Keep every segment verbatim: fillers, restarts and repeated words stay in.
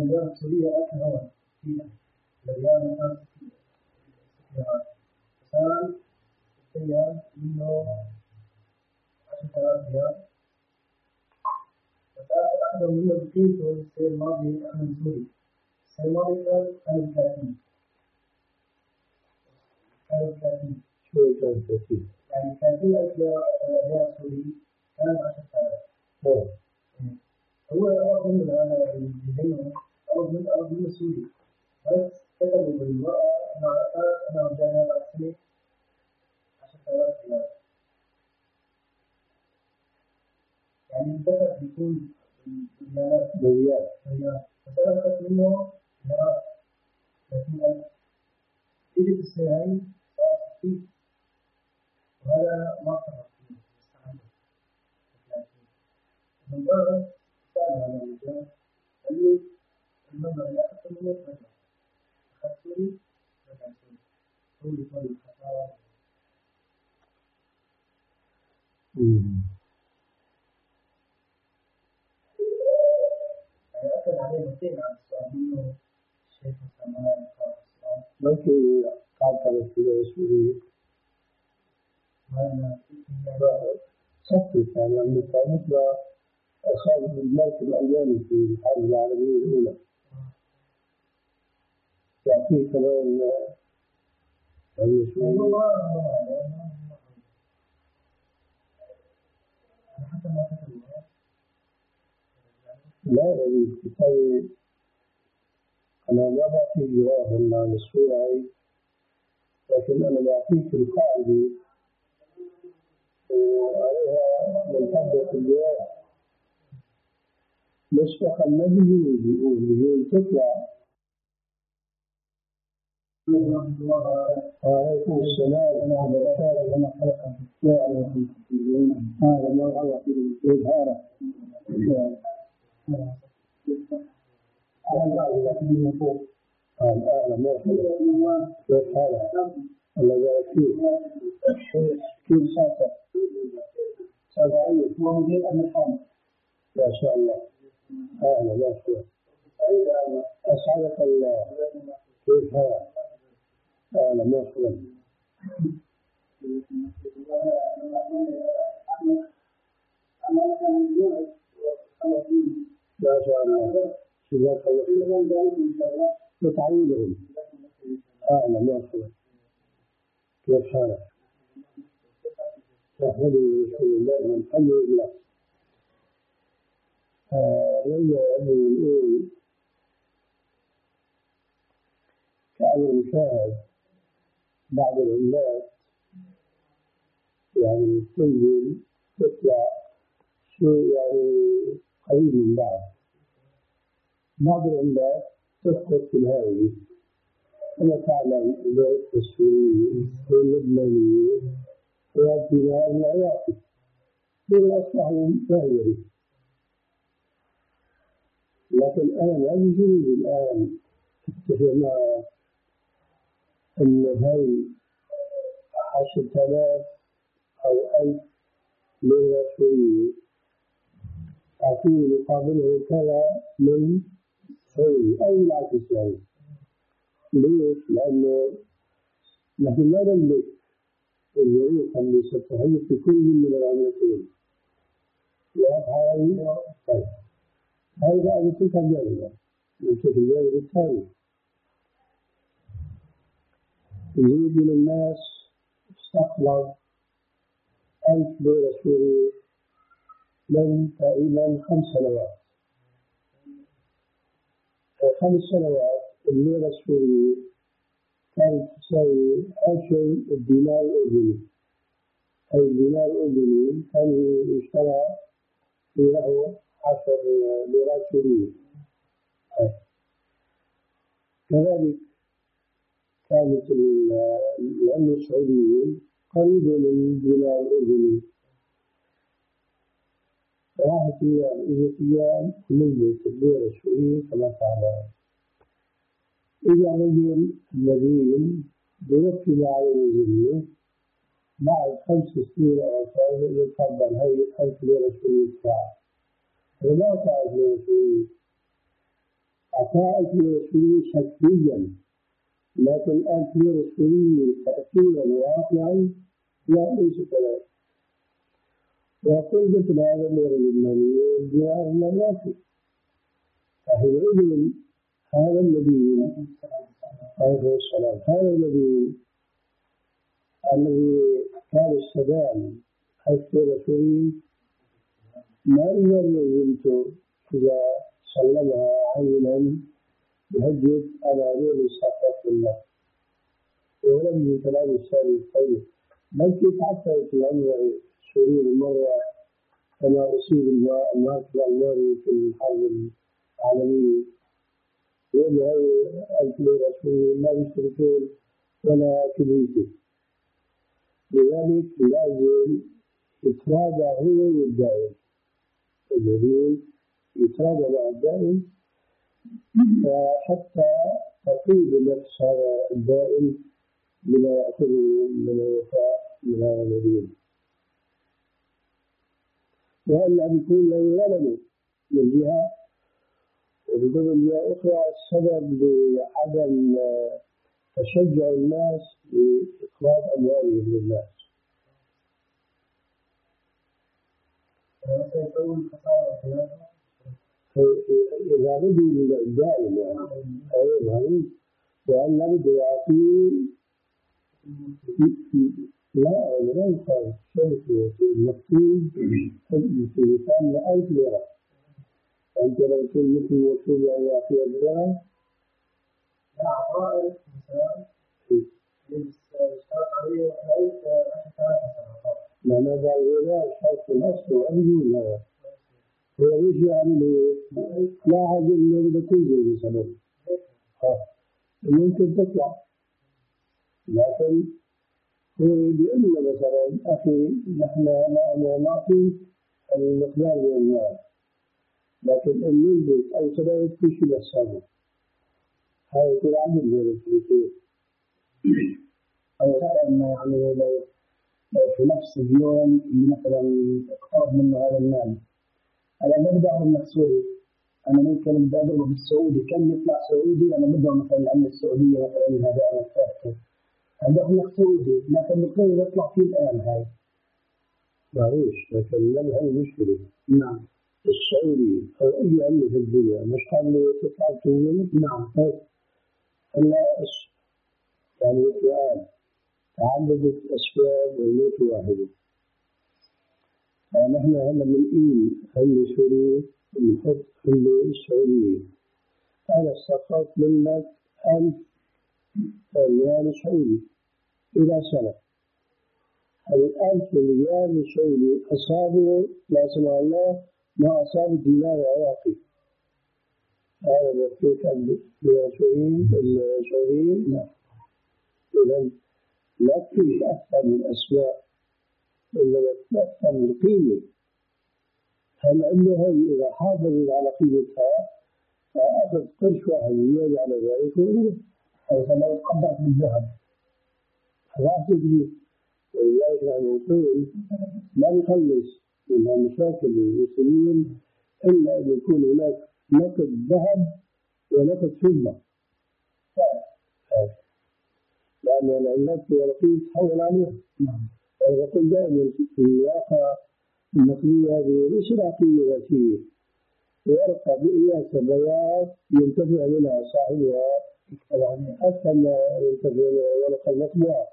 الليرة السورية أكثر هون فيها مليانة ناس سيارات مثلا السيارة منه عشرة آلاف ريال وساعات أخذوا منه بقيمته السنة الماضية أمن سوري السنة الماضية كان ثلاثين كان ثلاثين شو كان ثلاثين؟ يعني ثلاثين ألف ريال سوري كان عشرة آلاف هو أرض من هذا الجنيه أرض من أرض من سوري بس كتبوا بالورقة أنا عرفت أنا رجعنا بعد سنة عشرة آلاف ريال يعني الدفع بيكون بالمليارات مليار مليار بس أنا أخذت منه مليارات ثلاثين ألف إجت السنة هاي صار ستين وهذا ما صار فيه مستعمل ثلاثين من بعد سأل هذا الرجال قال لي المبلغ اللي أخذته منه رجع أخذت سوري رجع سوري سوري كل الخسارة أكد عليه مرتين على السؤال منه الشيخ مسلمان الإسلام ممكن قاطع في سوريا وأنا صفت يعني مثل أصاب المركب الألماني في الحرب العالمية الأولى يعطيه كمان يعني شو حتى ما كتبوا لا يعني بالتالي أنا ما بعطيه جوابا عن الصورة هاي لكن أنا بعطيك القاعدة وعليها منطبق الجواب مسبقا ما بيجوز يقول بيقول تطلع وعليكم السلام وبركاته أنا خلق هذا ما غلط يقول هذا الأعلى مرحبا كيف حالك؟ الله يبارك فيك كيف صوتك؟ صوتك هو مدير أمن الحرب ما شاء الله أهلا مرحبا أسعدك الله كيف حالك؟ أهلا مرحبا ما شاء الله جزاك الله خير وتعويضهم أهلا مرحبا كيف حالك؟ نحمده ونشكر الله والحمد لله. رجع أبو الأول كأمر مشاهد بعض العملات يعني تنزل تطلع شيء يعني قريب من بعض بعض العملات تسقط في الهاوية كما تعلم إدارة السورية واللبنانية والدماء والعراقي دول أصبحوا ظاهرين لكن الآن لا يجوز الآن اتفقنا أن هاي عشرة آلاف أو ألف ليرة سورية أعطيه مقابله كذا من سوري أو العكس يعني ليش؟ لأنه نحن لا نملك الظروف اللي ستهيئ في كل من العملتين وهذا طيب هذا أنا كنت أجربه نشوف الجانب الثاني يريد من الناس استقلال ألف ليرة سورية من تقريبا خمس سنوات خمس سنوات الليرة السورية كانت تساوي عشر دينار أردني أي دينار أردني كان يشترى له عشر ليرات سورية كذلك كانت العملة السعودية قريبة من دينار أردني راحت أيام إجت أيام نزلت الليرة السورية كما تعلم إذا رجل مدين بيوكل على الجنة بعد خمس سنين أو سنة يتفضل هاي ألف ليرة سورية ساعة وما تعرف ليرة سورية عطاء الرسول شكليا، لكن الآن في رسولية تأثيرا واقعا لا ليس كذلك. وكل مثل هذا الأمر المالية جاء من الواقع. فحينئذ هذا النبي عليه السلام، هذا النبي الذي كان السلام حتى رسولي ما يمكن إذا سلمها عينا بهجة على غير صفات الله، ولم من كلام السالم الطيب، بل كيف حتى الأمر سوري مرة كما أصيب المات الأمواري في الحرب العالمية، يقول هاي ألف رسول ما بيشتركون ولا كبريته. لذلك لازم يتراجع هو والدائم، الذين يتراجع مع الدائم حتى تقيد نفس هذا الدائم بما يأخذه من الوفاء من هذا الدين، وألا بيكون له ظلم من جهة، وبقول جهة أخرى السبب لعدم تشجع الناس لإخراج أموالهم للناس. إذا بدي الدائم أيضا وأن بده يعطيه لا لا يخالف شركة المكتوب في مثال ألف ليرة، أنت لو كنت مثل مكتوب أن يعطي ليرة لا عطائك مثلا يشترط عليه ألف ما ماذا يقول شرط الأصل وأبدو لا هو مش يعني لا عجل إنه بدأ كل شيء بسبب ممكن تطلع، لكن هو بيقول لنا مثلا أخي نحن نعطي المقدار من المال، لكن إن نلبس أو سبب كل شيء بسبب هذا يكون عدل غير الفلسطين. أو مثلا يعني لو في نفس اليوم مثلا اقترب منه هذا المال، أنا ما بدي أخذ مقصودي، أنا ممكن بدي أضربه بالسعودي، كم يطلع سعودي، أنا بدي مثلا العملة السعودية مثلا هذا أنا فاكر بدي أخذ مقصودي، لكن القيمة يطلع فيه الآن هاي معليش، لكن ما هي المشكلة. نعم السعودي أو أي عملة في الدنيا مش قابل تطلع تقول نعم إلا يعني الآن تعددت أسباب والموت واحدة. نحن هلا بنقيم عملة سورية بنحط عملة سعودية، أنا استقرت منك ألف ريال سعودي إلى سنة، هذا الألف ريال سعودي أصابه لا سمح الله ما أصاب الدينار العراقي، هذا بيعطيك السعوديين السعوديين لا. إذا لا تكون أكثر من أسماء إنما أكثر من قيمة. هل أنه إذا حافظت على قيمتها فأخذ قرش واحد زيادة على ذلك وإنه إذا لو قدرت بالذهب خلاص تجي. ولذلك نحن نقول لا نخلص من مشاكل المسلمين إلا أن يكون هناك نقد ذهب ونقد فضة، لأن العملات الورقية تحول عليها. أنا أقول دائما في الواقع النقدية هذه ليس عقلية ذاتية، ورقة بقياس بياض ينتفع منها صاحبها أكثر ما ينتفع منها ورقة مطبوعة،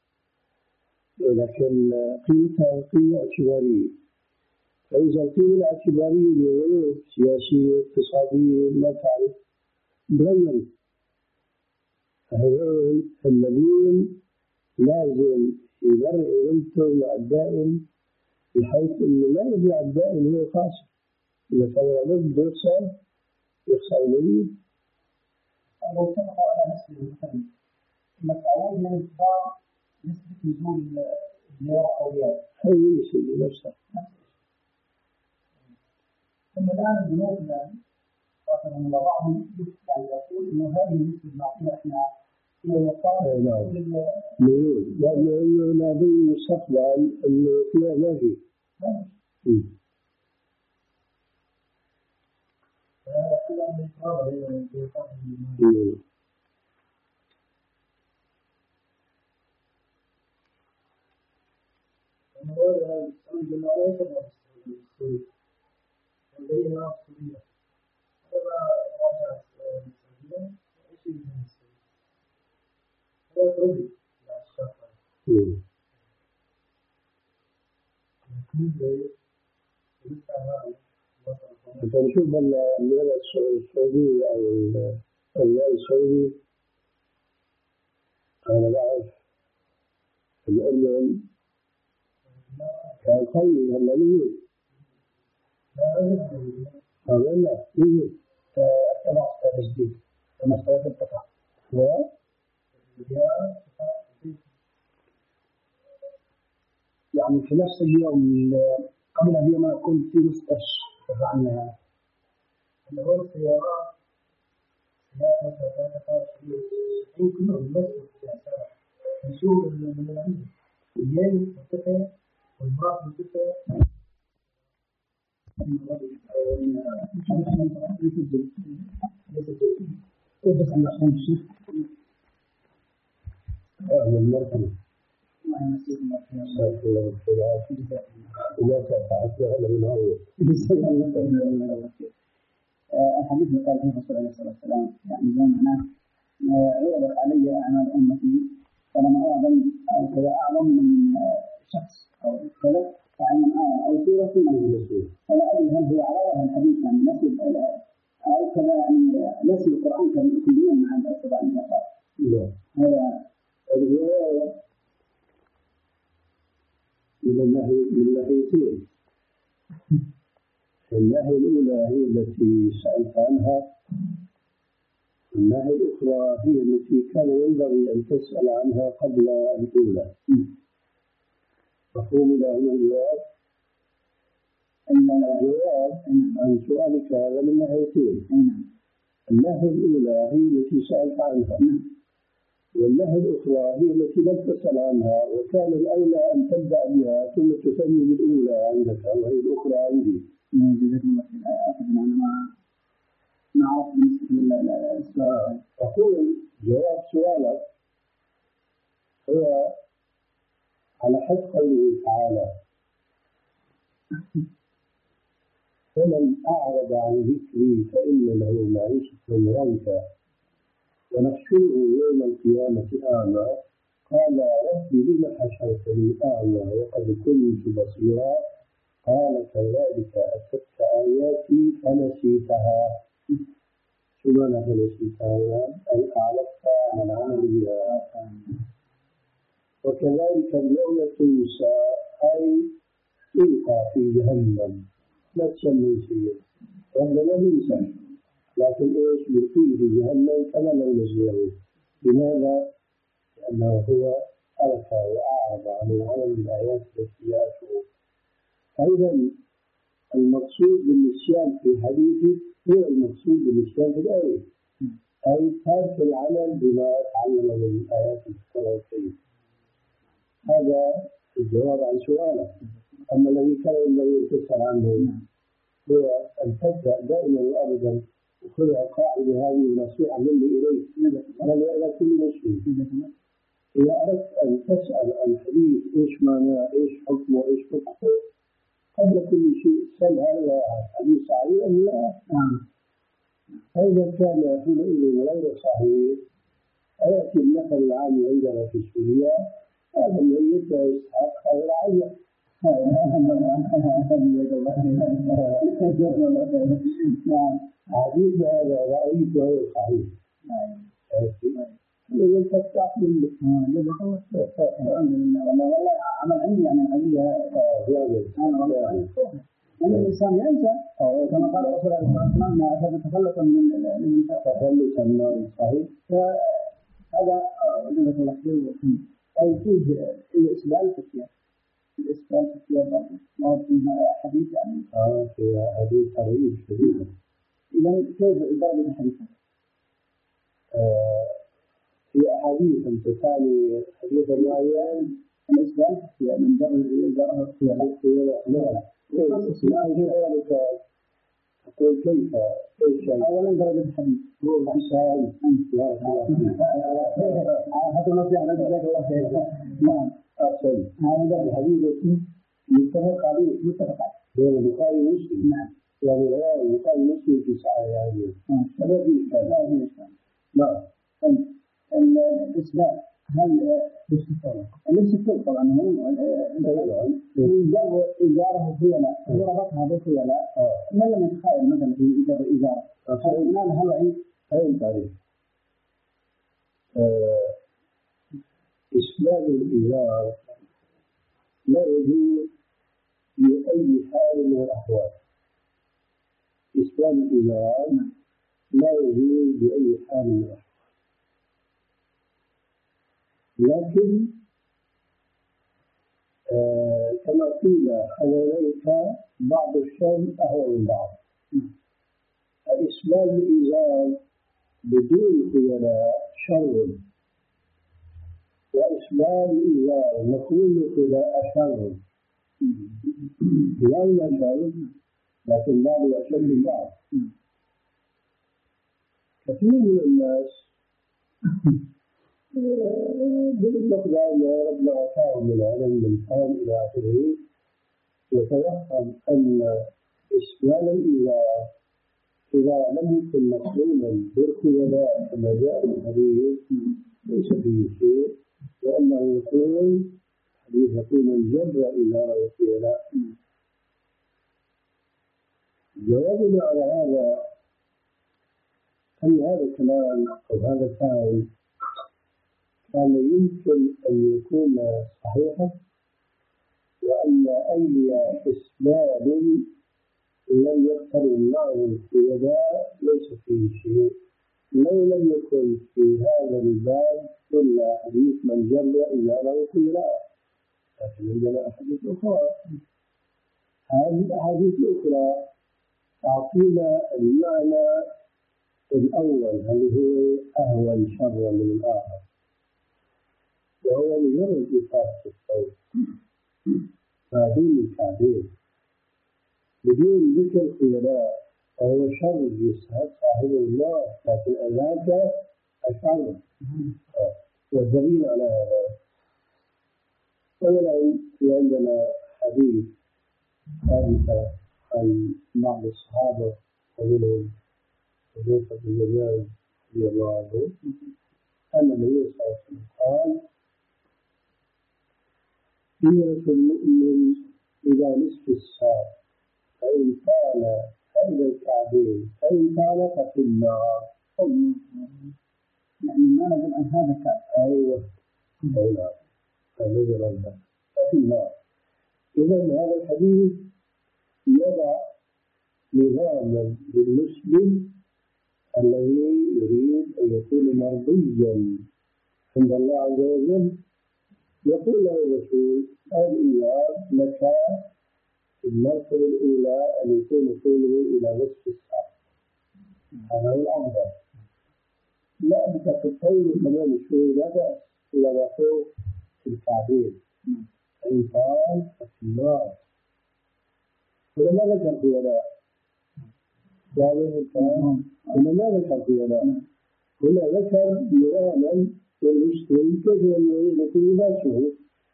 لكن قيمتها قيمة اعتبارية. فإذا القيمة الاعتبارية لغير سياسية اقتصادية ما تعرف تغيرت، فهذول الذين لازم يبرئ بنته مع الدائم بحيث انه لا يرجع الدائم هو خاسر. اذا كان لابد يخسر يخسر المريض. لو اتفقوا على نسبة مثلا المسعود من انتظار نسبة نزول الليرة أو ريال هي يصير نفسها. ثم الآن البنوك الآن خاصة بعضهم يعني يقول إنه هذه النسبة نعطيها إحنا هي مقابل لأنه ناظر المستقبل إنه فيها ما في. كذا من قابل مم. وهذا السعودي ما لا يتبع السعودي لدينا سوريا هذا رجع السعودية ايش يجي من السعودية هذا سعودي لا الشافعي مم. لكن لسه هذا أنت نشوف الوضع السعودي أو الوضع السعودي. أنا بعرف الأردن كان قوي هلا يوجد هذا لا يوجد كما أستاذ جديد كما أستاذ القطع و يعني في نفس اليوم قبل بيوم كنت في مستشفى عنها اللي هو السيارات سيارات وثلاثة شيء كلهم نفس السيارات نشوف من العلم الجيل مرتفع والباص مرتفع يسجل يسجل بس عن عشان الشيخ هذا المرحلة الله يمسيه الله خير شاء الله بالخير ولا تعرف هذا من أول الحديث اللي قال فيه الرسول عليه الصلاة والسلام يعني زي معناه عرضت علي أعمال أمتي فلما أعظم أو كذا أعظم من شخص أو كذا فعلم آية أو سورة من الرسول فلا أدري هل هو على الحديث يعني نسي أو كذا يعني نسي القرآن كليا مع الاتباع النصارى. لا هذا الرواية من الناحية من الناحيتين. الناحية الأولى هي التي سألت عنها، الناحية الأخرى هي التي كان ينبغي أن تسأل عنها قبل الأولى. مفهوم لهم الجواب؟ أن الجواب عن سؤالك هذا من ناحيتين. الناحية الأولى هي التي سألت عنها، والناحية الأخرى هي التي لم تسأل عنها، وكان الأولى أن تبدأ بها ثم تسمي بالأولى عندك وهي الأخرى عندي. جزاكم الله خير. أخذنا أنا ما ما أعرف بالنسبة للسؤال. أقول جواب سؤالك هو على حد قوله تعالى: ومن أعرض عن ذكري فإن له معيشة ضنكا ونحشره يوم القيامة أعمى قال رب لم حشرتني أعمى وقد كنت بصيرا قال كذلك أتتك آياتي فنسيتها. شو معنى فنسيتها؟ أي أعرضت عن العمل بها. وكذلك اليوم تنسى أي تلقى في جهنم لا تسمى شيء وهذا لا ينسى، لكن إيش يلقيه في جهنم كما لو نزله. لماذا؟ لأنه هو ترك وأعرض عن العمل بالآيات التي جاءته. أيضا المقصود بالنسيان في الحديث هو المقصود بالنسيان في الآية، أي ترك العمل بما تعلم من الآيات التي. هذا الجواب عن سؤالك. أما الذي كان ينبغي أن تسأل عنه هو أن تبدأ دائما وأبدا وخذ القاعدة هذه ونصيحة مني إليك وإلى كل مسلم. إذا أردت أن تسأل عن حديث إيش معناه إيش حكمه إيش فقهه قبل كل شيء سأل هذا حديث صحيح أم لا؟ فإذا كان حينئذ غير صحيح أيأتي النفر العام عندنا في سوريا هذا الميت لا يستحق غير عين. حديث هذا رأيت غير صحيح. إذا تفتح منك الحمد لله. والله عمل عندي يعني عليها أن الإنسان ينسى كما قال الرسول عليه الصلاة والسلام ما أحد تخلصا من تخلصا من صحيح. هذا جزاك الله خير. أي فيه الإسلام في السياق الإسلام في السياق برضه فيها حديث يعني آه فيها حديث طويل شديد. إذا كيف درجة الحديث؟ في أحاديث تتالي حديث معين الإسلام في من درجة الإزارة في لا لا ذلك أقول كيف كيف أولا درجة الحديث هو عشان أنت يا هذا ما في على ذلك الله خير نعم أحسن هذا الحديث متفق عليه متفق عليه بين البخاري ومسلم نعم يعني رواه البخاري ومسلم في صحيحين هذا في إشكال لا في إشكال نعم الإسلام هل ليس الطول طبعا هو يجر إزاره خيلاء هو ربطها بخيلاء ما لم يتخيل مثلا في إجابة إزاره فالإمام هل عيد أين تعريف إسلام الإزار لا يجوز بأي حال من الأحوال إسلام الإزار لا يجوز بأي حال من الأحوال لكن آه كما قيل حواليك بعض الشر أهون من بعض إسلام الإزار بدون خيلاء شر وإسلام الإزار مكروه خيلاء شر لا شر لكن بعض أشد من بعض كثير من الناس بالمقدار ما ربنا أعطاه من العلم من حال إلى آخره يتوهم أن إسلام الإزار إذا لم يكن مقرونا بالخيلاء كما جاء في الحديث ليس فيه شيء لأنه يقول حديث يقول من جر إزاره خيلاء. جوابنا على هذا أن هذا الكلام أو هذا الفعل كان يمكن أن يكون صحيحا وأن أي إسلام لم يقترن معه الخيلاء ليس فيه شيء لو لم يكن في هذا الباب إلا حديث من جر إزاره خيلاء لكن عندنا أحاديث أخرى هذه الأحاديث الأخرى تعطينا المعنى الأول هل هو أهون شر من الآخر وهو مجرد إفادة الصوت ما دون الكعبين بدون ذكر الخيلاء وهو شر يسعد صاحبه الله لكن أذاك أشعر والدليل على هذا أولا في عندنا حديث ثابت عن بعض الصحابة ومنهم حذيفة بن اليمان رضي الله عنه أن النبي صلى الله عليه وسلم قال دية المؤمن إلى نصف الساق فإن كان إلى الكعبين فإن كان ففي النار يعني ما نقول أن هذا كعب أيوه أيوه فنزل الله ففي النار. إذا هذا الحديث يضع نظاما للمسلم الذي يريد أن يكون مرضيا عند الله عز وجل يقول له الرسول الإيمان لك في المرتبة الأولى أن يكون طوله إلى نصف الساق هذا هو الأفضل لا أنت تطول كمان شوي لا بأس إلا ما فوق في الكعبين فإن قال ففي النار ولما ذكر خيلاء هنا ما ذكر خيلاء هنا ذكر نظاما للمسلم كيف يكون لباسه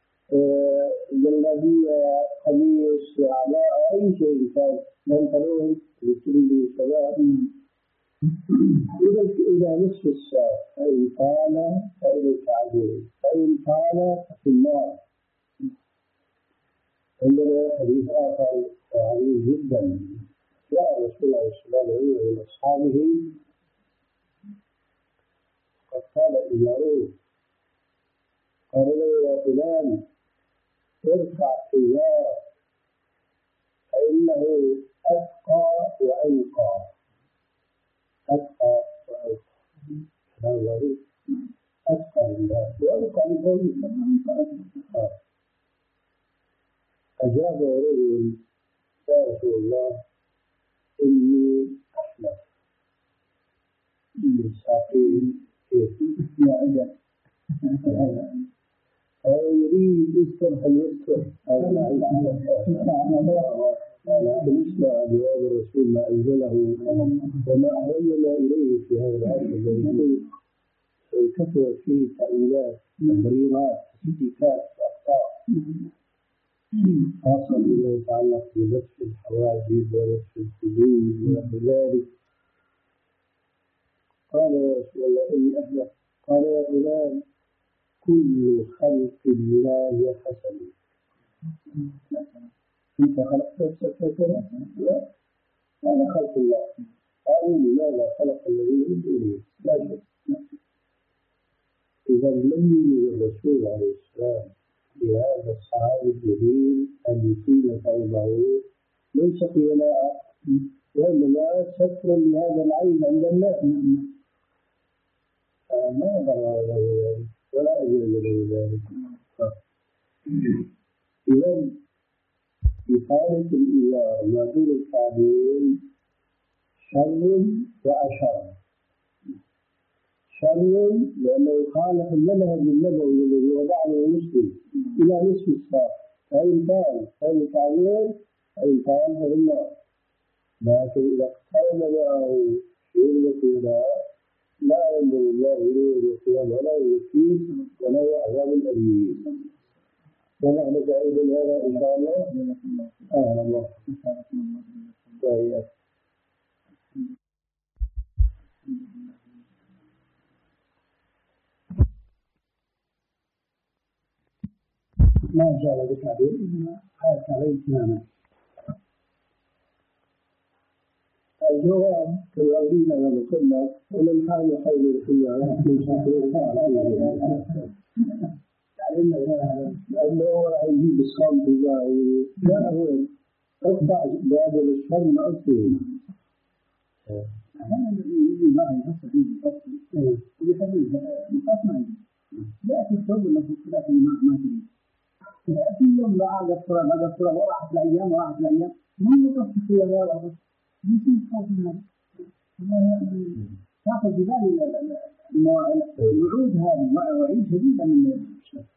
جلابية قميص عباءة أي شيء كان بنطلون لكل سواء إذا نصف الساق فإن قال فإلى الكعبين فإن قال ففي النار. عندنا حديث آخر وعليه جدا جاء رسول الله صلى الله عليه وسلم من أصحابه قد قال إزاره قال له يا فلان ارفع إزارك فإنه أتقى وأنقى أتقى وأنقى كلام غريب أتقى لله وأنقى لقوله أجاب رجل يا رسول الله إني أحلف من ساقيه يا أجل أو يريد يستر هل يستر بالنسبة لجواب الرسول ما أنزله وما أهلنا إليه في هذا العصر الذي كثرت فيه تأويلات تبريرات تسديدات وأخطاء خاصة بما يتعلق بنفس الحواجب ونفس الحدود ونحو ذلك. قال يا رسول الله إني أهلك. قال يا غلام كل خلق الله حسن. أنت خلقت نفسك هكذا؟ لا، هذا خلق الله. قالوا لماذا خلق الذين من دونه؟ لا شك. إذا لم يرد الرسول عليه السلام بهذا الصحابي الجليل أن يطيل ثوبه ليس خيلاء وإنما سترا لهذا العيب عند الناس. ما ضر له ذلك ولا أجل له ذلك. إذا إطالة الإزار ما دون الكعبين شر وأشر. شر لأنه يخالف المنهج النبوي الذي وضعه مسلم إلى نصف الساق، فإن كان فإن الكعبين فإن كان فإن لكن إذا اقترن معه شرب الخيلاء لا ينظر الله إليه يوم القيامة ولا يزكيه وله عذاب أليم. ونحن سعيد هذا إن شاء الله. أهلا الله. ما جاء بتعبير إنما حال عليه تماما. الجواب كالذين لم قلنا ومن حال حول الحيوانات من شكل لأنه يجيب الصمت الزاهي لا هو أقطع باب الشم أصلي. أحيانا يجي بعض يفسر فيه الأصل ويحدث مقاطعه يأتي الثوب له في ما تريد يأتي يوم بعد الصلاة بعد الصلاة وراحت الأيام وراحت الأيام ما يتصل فيها ولا يمكن خوفنا تأخذ ببالي الوعود هذه وعيد جديدة من الشيء.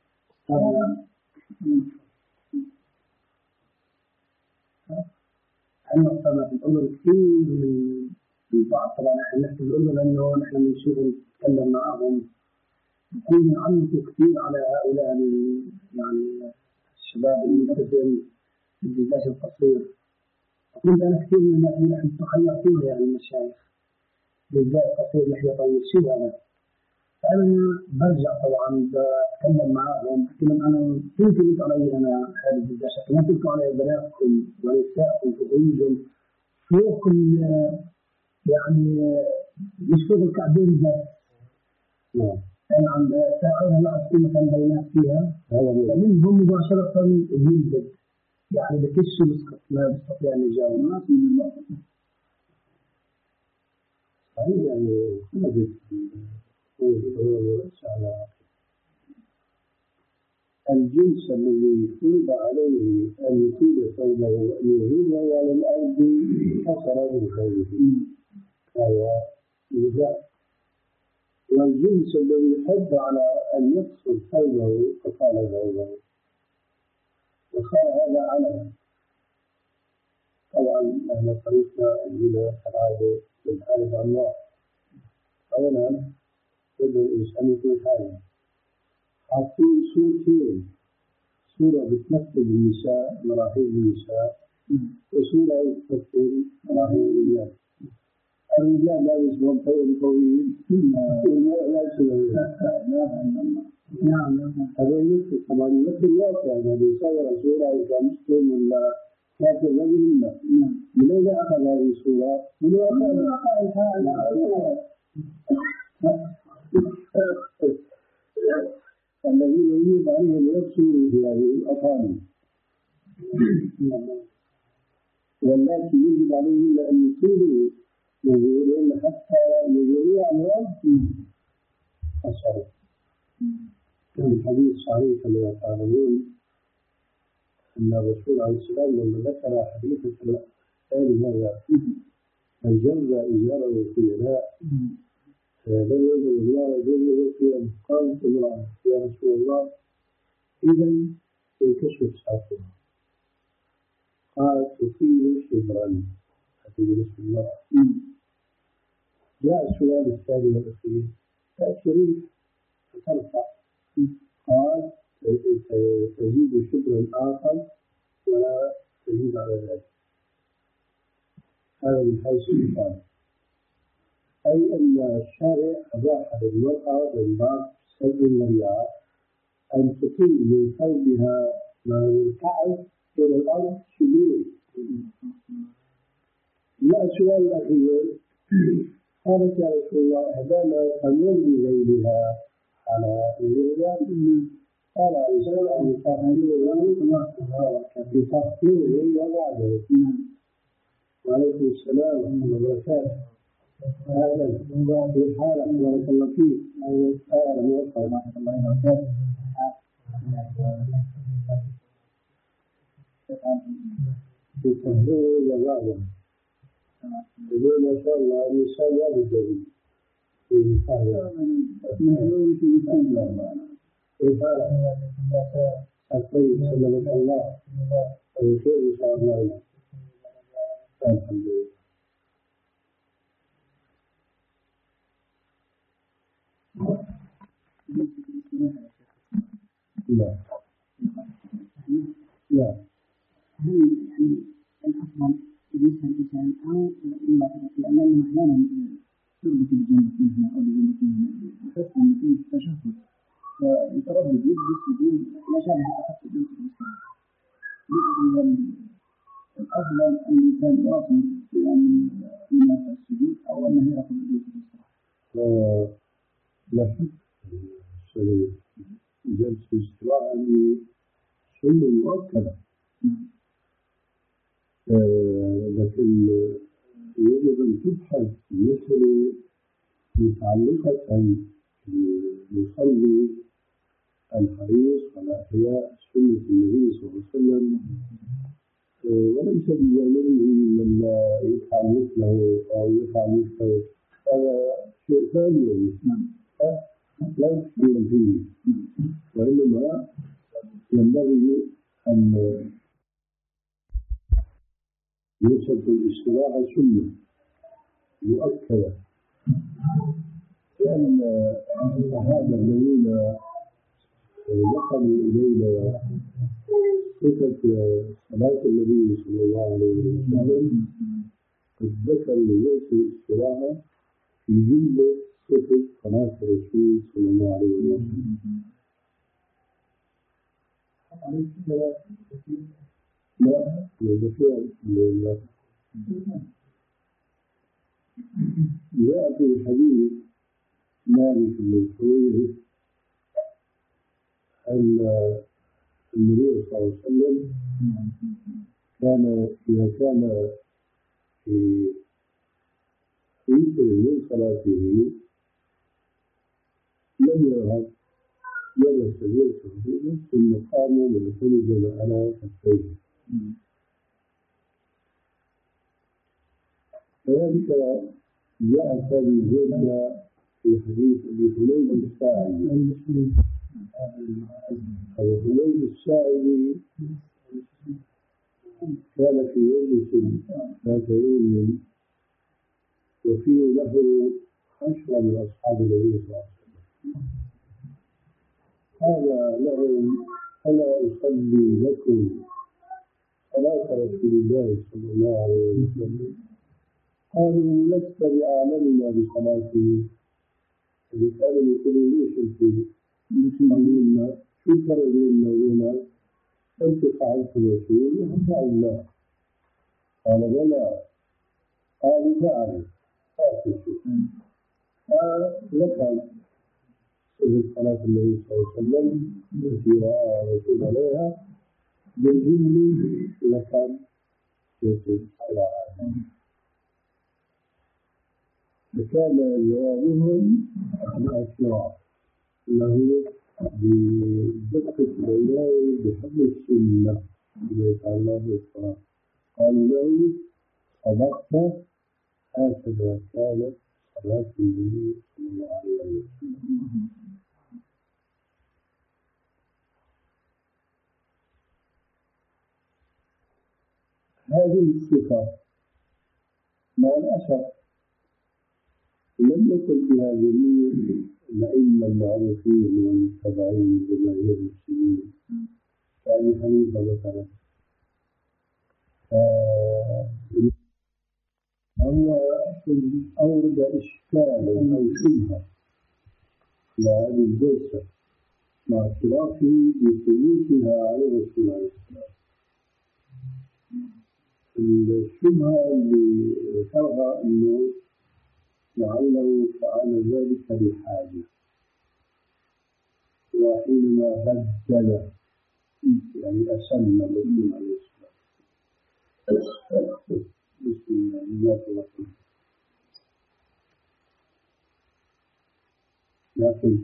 أنا طبعا في الأردن كثير من بعض طبعا نحن نحكي الأردن لأنه نحن بنشوف نتكلم معهم يكون عنده كثير على هؤلاء يعني الشباب الملتزم باللباس القصير. كنت أنا كثير من الناس اللي نحن تخير فيها يعني المشايخ بالذات قصير لحية طويل شو هذا. فأنا برجع طبعا بتكلم معهم بحكي لهم أنا كيف قلت علي أنا هذا الدجاج ما قلت علي بناتكم ونسائكم تخرجون فوق يعني مش فوق الكعبين بس. نعم. أنا عم ساعدها مع قيمة بينات فيها منهم مباشرة يلبد يعني بكش مسقط لا يستطيع أن يجاوب الناس من الموقف. صحيح يعني نجد الجنس الذي فرض عليه أن يطيل ثوبه وأن يهيبه على الأرض حصل من خيره وهو إيذاء. والجنس الذي حب على أن يقصر ثوبه فقال ثوبه وصار هذا علما. طبعا أهل طريقنا عندنا كالعادة بالحالة عن الله. أولا يبدأ الإنسان يكون حالما حاطين صورتين، صورة بتمثل النساء مراحل النساء وصورة بتمثل مراحل الرجال. الرجال لابس بنطلون طويل والمرأة لابسة نعم هذا يمثل طبعا يمثل الواقع هذا يصور صورة إذا مسلم ولا كافر رجل لا. من أين أخذ هذه الصورة؟ من واقع الذين يجب عليهم يبصروا في هذه الأطالب والتي يجب عليهم أن يطيلوا يقولون حتى يجروا عنهم الصلاة. كان الحديث صحيح كما تعلمون أن الرسول عليه السلام لما ذكر حديثا قال هذا من جر إزاره في الخيلاء لم ينزل الله يوم القيامة. قالت امرأة يا رسول الله إذا انكشف ساقها. قال تطيل شبرا هذه بالنسبة للمرأة. جاء السؤال الثاني والأخير الشريف فترفع قال تزيد شبرا آخر ولا تزيد على ذلك. هذا من حيث الإشارة، أي أن الشارع أباح للمرأة من باب سد المرياء أن تطيل من ثوبها ما الكعب إلى الأرض شبرين. ما السؤال الأخير قالت يا رسول الله أهدانا تمر بليلها على الرجال قال الرسول أن يطهروه يطهروه وبعده. وعليكم السلام ورحمة الله وبركاته. أهلا في حالك بارك الله فيك. أهلا وسهلا ورحمة الله وبركاته. يطهروه وبعده. يقول ما شاء الله النساء لا بدهم في الفاحشة. الطيب سلمك الله وخير إن شاء الله. الحمد لله. لا لا هل يعني الأفضل بالنسبة للإنسان أو لأنه أحيانا تربط الجنة فيها أو الجنة فيها بحيث أن فيه تشهد فيتردد يجلس يقول لا شابه أحد الجنة بالإسلام. الأفضل أن الإنسان يواصل يعني في السجود أو أنه يأخذ الجنة بالصلاة. لا شك جلسة الاستراحة سنة مؤكدة، لكن يجب أن تبحث مثل متعلقة بالمصلي الحريص على إحياء سنة النبي صلى الله عليه وسلم، وليس بجانبه من لا يفعل مثله أو يفعل مثله. هذا شيء ثاني لا يشبه فيه، وإنما ينبغي أن يوصف الاستراحة سنة مؤكدة، لأن الصحابة الذين نقلوا إلينا صفة صلاة النبي صلى الله عليه وسلم قد ذكروا جلسة الاستراحة في جملة صفة صلاة الرسول صلى الله عليه وسلم. لا يدفع لله. جاء في حديث مالك بن حويرث أن النبي صلى الله عليه وسلم كان إذا كان في وتر من صلاته لم يرهب جلس جلسة خفيفة ثم قام واعتمد على كفيه. كذلك جاءت هذه الجلسة في حديث أبي حميد الساعدي. أبو حميد الساعدي كان في مجلس ذات يوم وفيه له عشرة من أصحاب النبي صلى الله عليه وسلم. قال لهم ألا أصلي لكم صلاة رسول الله صلى الله عليه وسلم؟ قالوا لست بأعلمنا بصلاته. فقالوا يقولوا ليش أنت بتصلينا؟ شو الفرق بيننا وبينك؟ أنت فعلت الرسول وفعل الله. قال بلى. قالوا فعل فذكر صفة صلاة النبي صلى الله عليه وسلم التي رأى الرسول عليها بالجمل لكان يصف على هذا. فكان جوابهم الأشراف له بدقة العناية بحفظ السنة بما يتعلق بالصلاة. قالوا له صدقت، هكذا كانت صلاة النبي صلى الله عليه وسلم. الصفة مع الأسف لم يكن فيها جميع الأئمة المعروفين والمتبعين جماهير المسلمين كأبي حنيفة مثلا. هو أورد إشكالا أو شبهة لهذه الجلسة مع اعترافه بثبوتها على الرسول عليه السلام. الشبهة اللي ذكرها أنه لعله فعل ذلك لحاجة، وحينما بدل يعني أسلم الرسول عليه السلام. بسم الله جزاك الله خير. لكن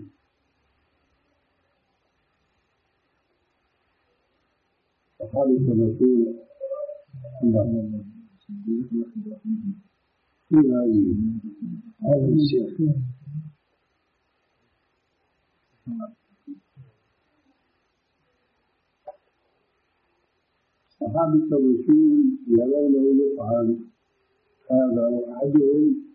صحابة الرسول الله في هذه هذا الشيء صحابة الرسول يرونه يفعل هذا، وأحدهم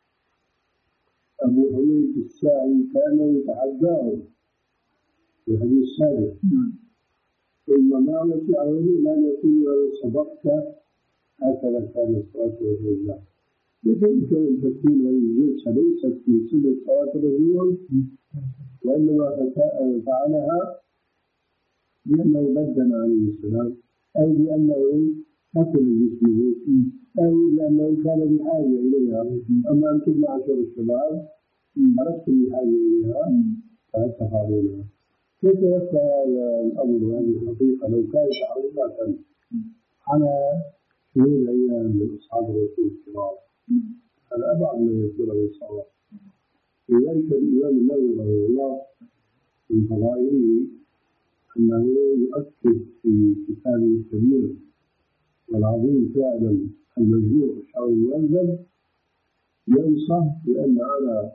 أبو حميد الساعي كان يتحداه في الحديث السابق، ثم ما وسعه إلا أن يكون صدقت هكذا كان صلاة رسول الله. يمكن أن تكون هذه الجلسة ليست في صفة صلاة الرسول، وإنما فعلها لأنه بدل عليه السلام، أو لأنه قتل جسمه، أو لأنه كان بحاجة إليها. أما أنتم معشر الشباب لستم بحاجة إليها فهل تفعلونها؟ كيف يبقى هذا الأمر هذه الحقيقة لو كانت عظيمة على شهور أيام من أصحاب الرسول الكرام؟ هذا أبعد من يكون بالصواب. لذلك الإمام النووي رحمه الله من فضائله أنه يؤكد في كتابه الكبير والعظيم فعلا المجموع الشرعي المنزل، ينصح بأن على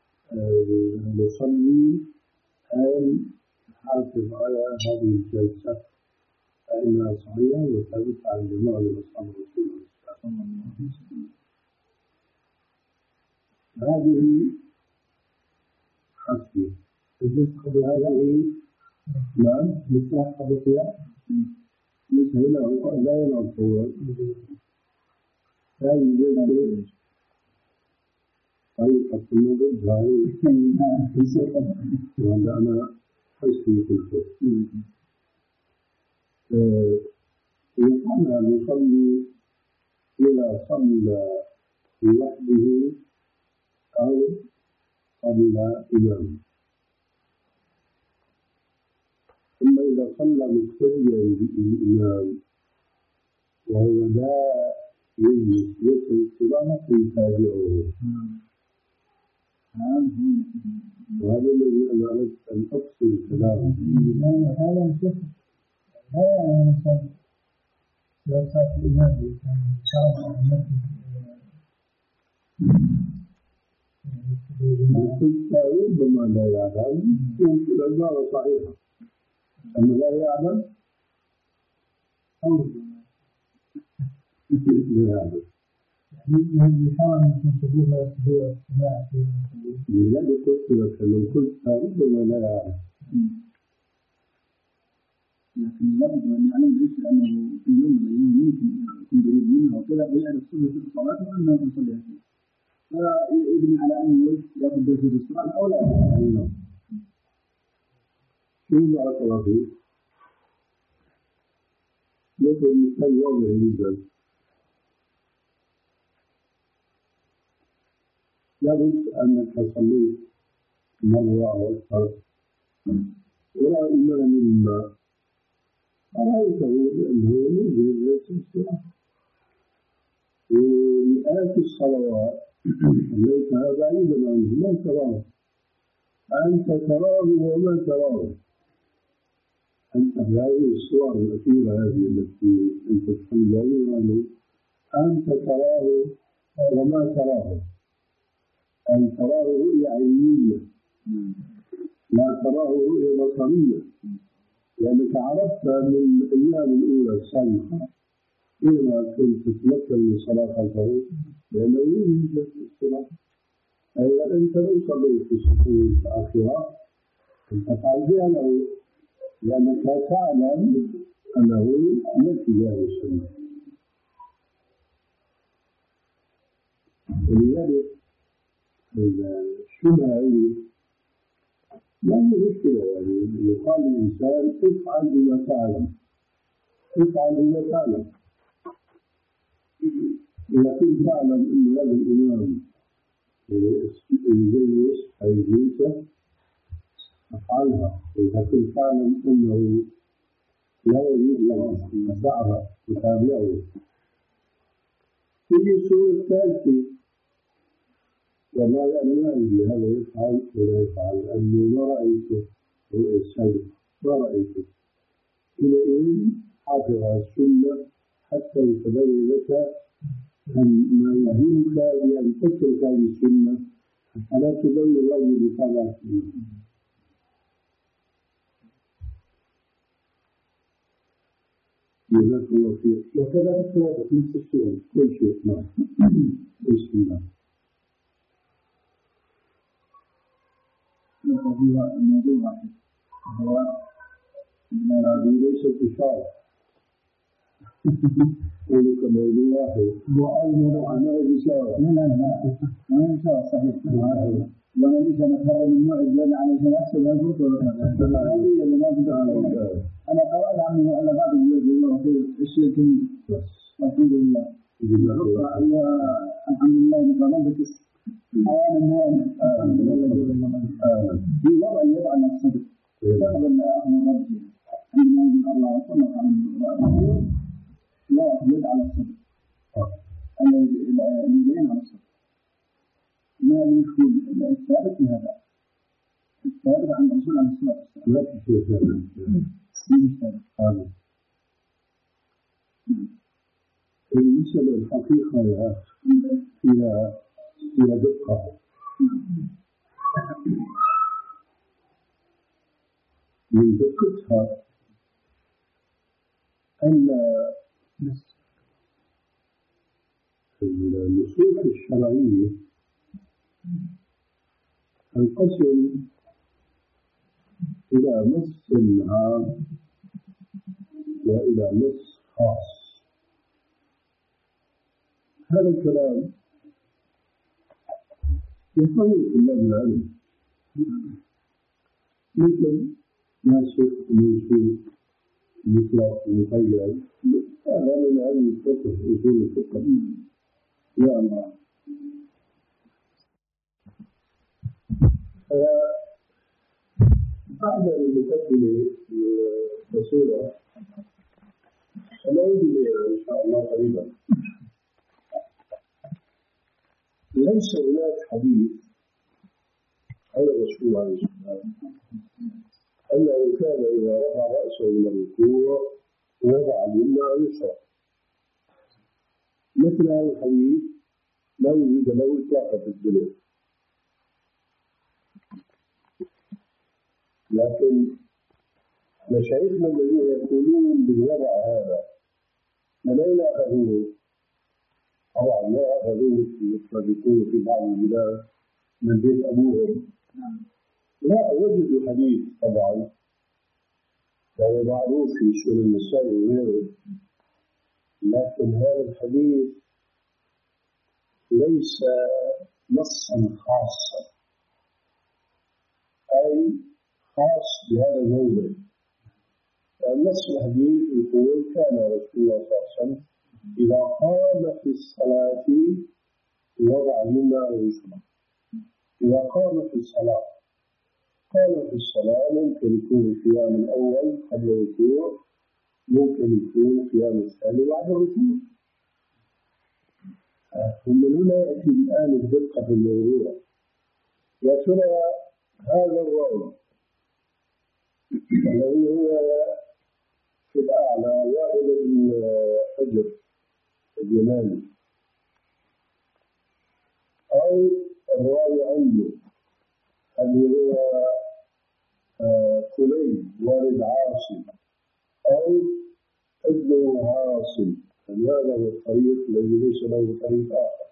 المصلي أن يحافظ على هذه الجلسة فإنها صحيحة وثابتة عن جماعة من أصحاب الرسول صلى الله عليه وسلم. هذه حسبي هذه نعم مصلحة قبطية ليس هنا لا ينعب صور هذه جلسة طريقة النضج هذه وهذا أنا حسبي قلت يقال المصلي إذا صلى لوحده أو صلى إمام، ثم إذا صلى مقتديا بالإمام وهو لا يجلس يصل صلاة يتابعه. وهذا الذي أنا أردت أن أفصل كلامه. هذا الشيء لا يعني مثلا لو صار في الإمام شرع قلت ربما لا يعلم، يمكن العبارة صحيحة، أما لا يعلم أو لا يعلم. يعني حاول أن تنتبه إلى الاجتماع في لذلك قلت لك لو قلت ربما لا يعلم، لكن لابد أن يعلم ليس أنه في يوم من الأيام يمكن يكون قريب منها وكذا ويعرف سنة الصلاة وأنه يصلي فيها، فيبني على أنه يأخذ درس الصلاة أو لا يعلم. شو بارك الله فيك؟ مثل مثال واضح جدا، لابد أنك صليت مرة أو أكثر وراء إمام ما رأيته بأنه يجري درس الصلاة، ومئات الصلوات صليتها بعيدا عنه ما تراه، أنت تراه وما تراه. أنت هذه الصور الأخيرة هذه التي أنت تصلي عنه أنت تراه وما تراه، أي تراه رؤية علمية لا تراه رؤية بصرية، لأنك عرفت من الأيام الأولى السابقة حينما كنت تتمكن من صلاة خلفه لأنه يوجد الصلاة. أي أنت لو صليت في الصفوف الآخرة تفعل فعله لأنك تعلم أنه من اتجاه السنة. ولذلك الشمالي لا هي مشكلة، يعني يقال للإنسان افعل بما تعلم، افعل بما تعلم. إذا كنت تعلم أن هذا الإمام الجلس أو الجلسة افعلها، إذا كنت تعلم أنه لا يريد أن تعرف تتابعه. تجي الصورة الثالثة وما يأمن بهذا يفعل ولا يفعل أنه ما رأيته رؤية السابق ما رأيته. حينئذ حافظ على السنة حتى يتبين لك أن ما يهمك بأن تترك هذه السنة فلا تبين الله بطبع السنة. جزاك الله خير. وكذا التوابع نفس الشيء كل شيء. نعم. بسم الله. هو الموضوع واحد، هو هذه ليست إشارة. ذلك موضوع واحد. الموضوع أنا إشارة. لا لا لا ما إشارة صحيح. وأنا ليش أنا أتفرج من موعد لأن علشان أحسب هالفرصة هذه اللي ما بدأ. أنا قرأت عنه أنا بعد الله في الشيء كله. والحمد لله. والحمد لله نقابل بس. أنا ما في وضع يدعى على الصدق. تقبل أمر ربي. عندما الله صلى الله عليه وسلم لا يدعى على الصدق. الذين على الصدق. ما يكون الثابت في هذا. الثابت عن الرسول عليه الصلاة والسلام. لا تشوف هذا. هذا. المسألة الحقيقة يا أخي فيها فيها دقة. من دقتها أن النصوص الشرعية تنقسم إلى نص عام وإلى نص خاص. هذا الكلام يفهم طلاب العلم مثل ناسخ ومنسوخ مطلق ومقيد. هذا من علم الفقه أصول الفقه. يا الله. بعد المقدمة البسيطة سنعود إليها إن شاء الله قريبا. ليس هناك حديث عن الرسول عليه الصلاة والسلام أنه كان إذا رفع رأسه من الركوع وضع اليمنى على اليسرى. مثل هذا الحديث لا يوجد له إطلاقا في الدنيا. لكن مشايخنا الذين يقولون بالوضع هذا من أين أخذوه؟ طبعا ما أخذوه مثل يكون في بعض البلاد من بيت أبوهم. لا وجدوا حديث طبعا وهو معروف في سنن النساء وغيره، لكن هذا الحديث ليس نصا خاصا أي خاص بهذا الموضوع. النص الحديث يقول كان رسول الله صلى الله عليه وسلم إذا قام في الصلاة وضع اليمنى على اليسرى. إذا قام في الصلاة قام في الصلاة ممكن يكون القيام الأول قبل الركوع، ممكن يكون القيام الثاني بعد الركوع. ومن هنا يأتي الآن الدقة في الموضوع. يا ترى هذا الراوي الذي هو في الأعلى وائل بن حجر اليماني أو الراوي عنه الذي هو كليب والد عاصم أو ابن عاصم هذا هو الطريق الذي ليس له طريق آخر.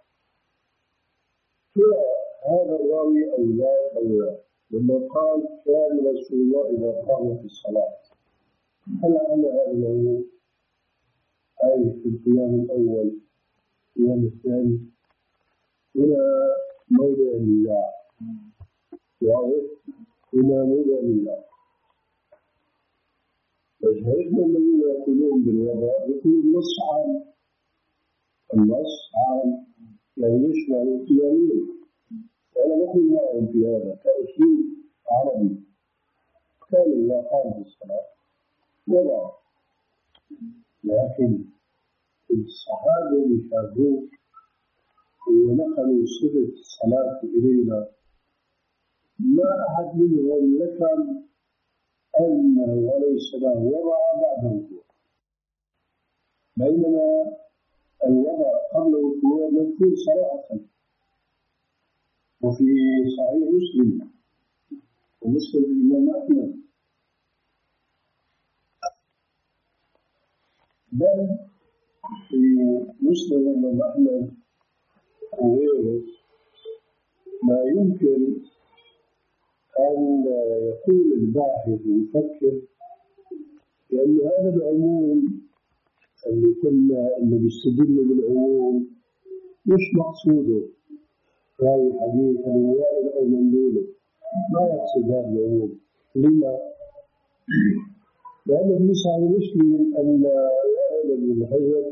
هذا الراوي أو لا أو لا لما قال كان رسول الله إذا قام في الصلاة، هل على هذا الموضوع أي في القيام الأول القيام الثاني؟ هنا موضع النزاع، واضح؟ هنا موضع النزاع. فشهدنا الذين يقولون بالوضع يقول النص عام، النص عام يعني يشمل القيامين، وأنا نقول معهم في هذا كأسلوب عربي. كان إذا قام في الصلاة وضع، لكن الصحابة اللي شافوه ونقلوا صفة الصلاة إلينا ما أحد منهم ذكر أنه عليه السلام وضع بعد الركوع، بينما الوضع قبل الركوع مذكور صراحة وفي صحيح مسلم ومسلم الإمام أحمد، بل في مسلم الإمام أحمد وغيره ما يمكن أن يقول الباحث ويفكر، لأن هذا العموم اللي كنا اللي بيستدل بالعموم مش مقصوده راوي حديث الوارد أو مندوله، ما يقصد هذا العموم. لما؟ لأن في صحيح مسلم أن وائل بن حجر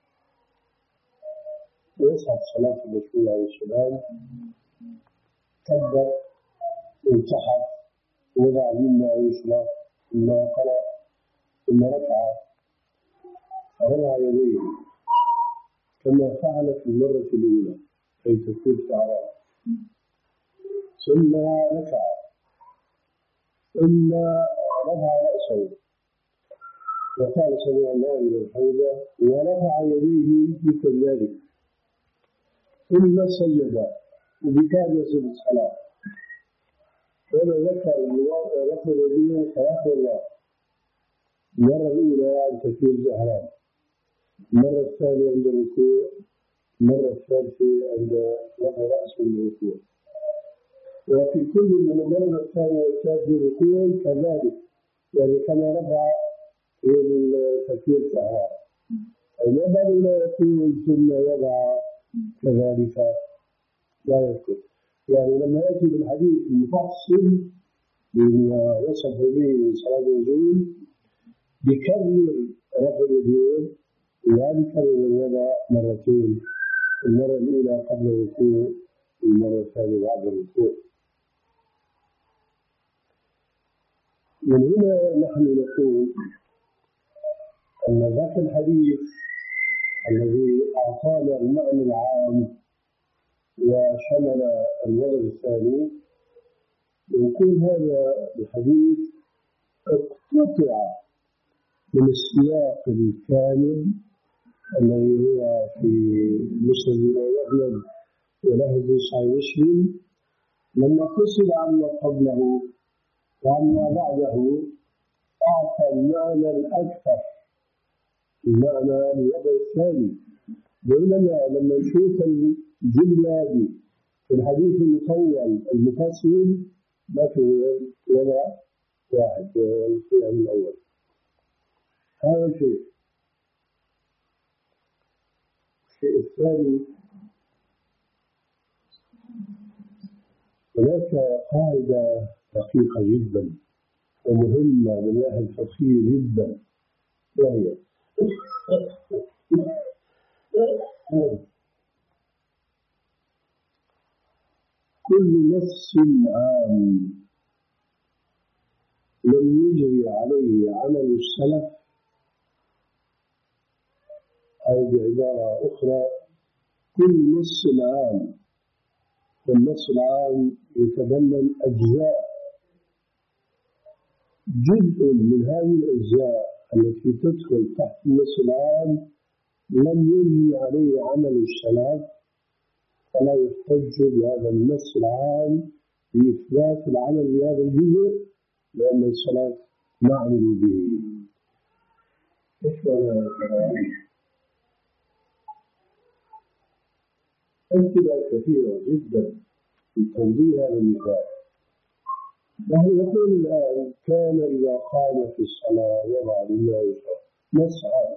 يصعد صلاة الرسول عليه السلام كبر وانتحر ووضع اليمنى يسرى ثم قرأ ثم رفع رفع يديه كما فعل في المرة الأولى كي تكون الأعراض، ثم رفع ثم رفع رأسه وقال سمع الله لمن حمده ورفع يديه مثل ذلك ثم سجد وبكاد يصل الصلاة. وأنا ذكر الواقع رفع يديه ثلاث مرات، المرة الأولى عند تكبير الإحرام، المرة الثانية عند الركوع، المرة الثالثة عند رفع رأسه من الركوع. وفي كل من المرة الثانية والثالثة الركوع كذلك، يعني كما رفع في تكبير الإحرام، وما بعد لا يقول ثم يضع كذلك لا يذكر. يعني لما يأتي بالحديث المفصل بما وصف به صلاة النزول بكرر رفع اليدين لا بكرر الوضع مرتين، المرة الأولى قبل الركوع والمرة الثانية بعد الركوع. من هنا نحن نقول أن ذاك الحديث الذي أعطانا المعنى العام وشمل الوضع الثاني، يكون هذا الحديث اقتطع من السياق الكامل الذي هو في مسند الإمام أحمد وله في صحيح مسلم، لما فصل عما قبله وعما بعده أعطى المعنى الأكثر، المعنى الوضع الثاني. بينما لما نشوف الجملة دي في الحديث المطول المفصل ما في وضع واحد وهو القيام الأول. هذا شيء. الشيء الثاني، هناك قاعدة دقيقة جدا ومهمة من ناحية الفقهية جدا، وهي كل نص عام لم يجري عليه عمل السلف، أو بعبارة أخرى كل نص عام، والنص العام يتضمن أجزاء، جزء من هذه الأجزاء التي تدخل تحت النص العام لم يجري عليه عمل السلف، فلا يحتج بهذا النص العام بإثبات العمل بهذا الجزء، لأن السلف ما عملوا به. إيش معنى أمثلة كثيرة جدا في توضيح هذا المثال. نحن نقول الآن كان إذا قام في الصلاة وضع لله يسرا مسعى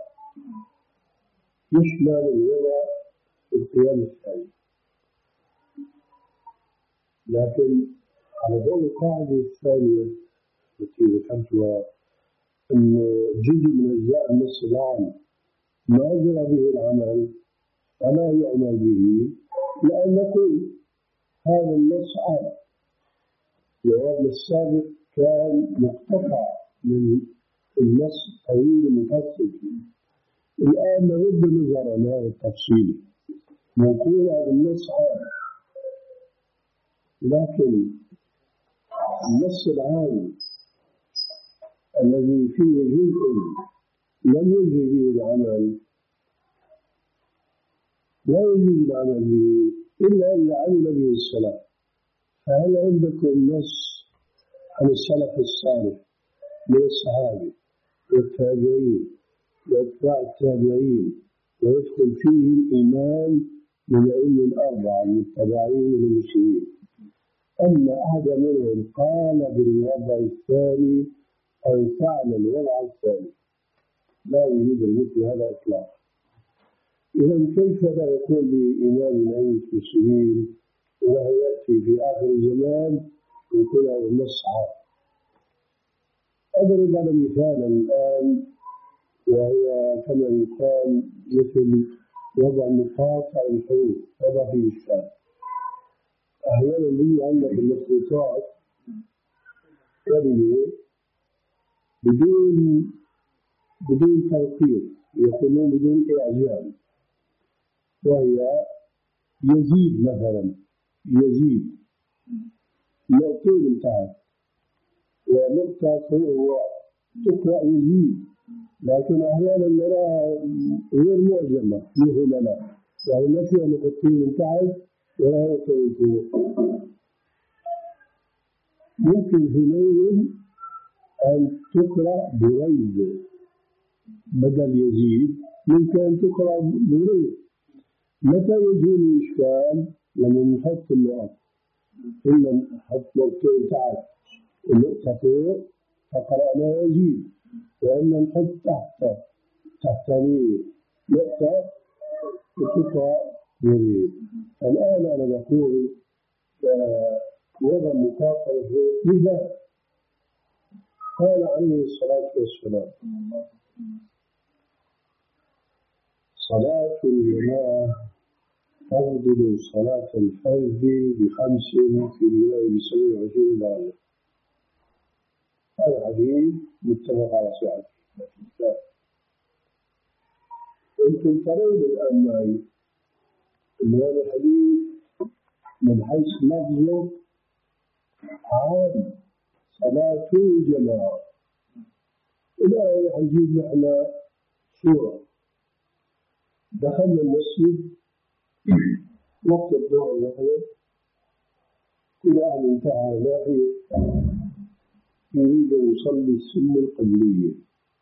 يشمل الوضع في القيام الثاني، لكن على ضوء القاعدة الثانية التي ذكرتها أن جزء من أجزاء النص العام ما جرى به العمل فلا يعمل به، لأن نقول هذا النص عام. جوابنا السابق كان مقتطع من النص الطويل المفصل فيه. الآن نرد نظرنا هذا التفصيل، نقول هذا النص عام، لكن النص العام الذي فيه جزء لم يجري به العمل لا يجوز العمل به إلا إذا عمل به السلف. فهل عندكم نص عن السلف الصالح من الصحابة والتابعين وأتباع التابعين ويدخل فيهم إمام من الأئمة الأربعة المتبعين للمسلمين أن أحد منهم قال بالوضع الثاني أو فعل الوضع الثاني؟ لا يوجد مثل هذا إطلاقا. إذا كيف لا يكون بإمام من أئمة المسلمين وهو يأتي في آخر الزمان ويكون هذا النص عام؟ أضرب على مثالا الآن، وهو كما يقال مثل وضع مقاطع الحروف، وضع فيه الشام. أحيانا بيجي عندك المخطوطات كلمة بدون بدون ترقيق، يقولون بدون إعجام، وهي يزيد مثلا، يزيد مكتوب من تحت ونقطة فوق تقرأ يزيد، لكن أحيانا نراها غير معجمة مثل لا، يعني ما فيها نقطتين من تحت ولا نقطة من فوق. ممكن حينئذ أن تقرأ بريد بدل يزيد، ممكن أن تقرأ بريد. متى يزول الإشكال؟ لما نحط النقط، إما نحط نقطتين تحت النقطة فوق فقرأنا يزيد، وإما نحط تحت تحتانية نقطة وتقرأ يزيد. الآن أنا بقول وضع مقاطع لذا قال عليه الصلاة والسلام: صلاة الجماعة تفضل صلاة الفرد بخمس في رواية بسبع وعشرين درجة. هذا حديث متفق على صحته. أنتم ترون الآن معي أن هذا الحديث من حيث لفظه عام، صلاة الجماعة. الآن حنجيب نحن صورة: دخلنا المسجد وقت الظهر مثلا، كل أهل انتهى ناحية يريد أن يصلي السنة القبلية.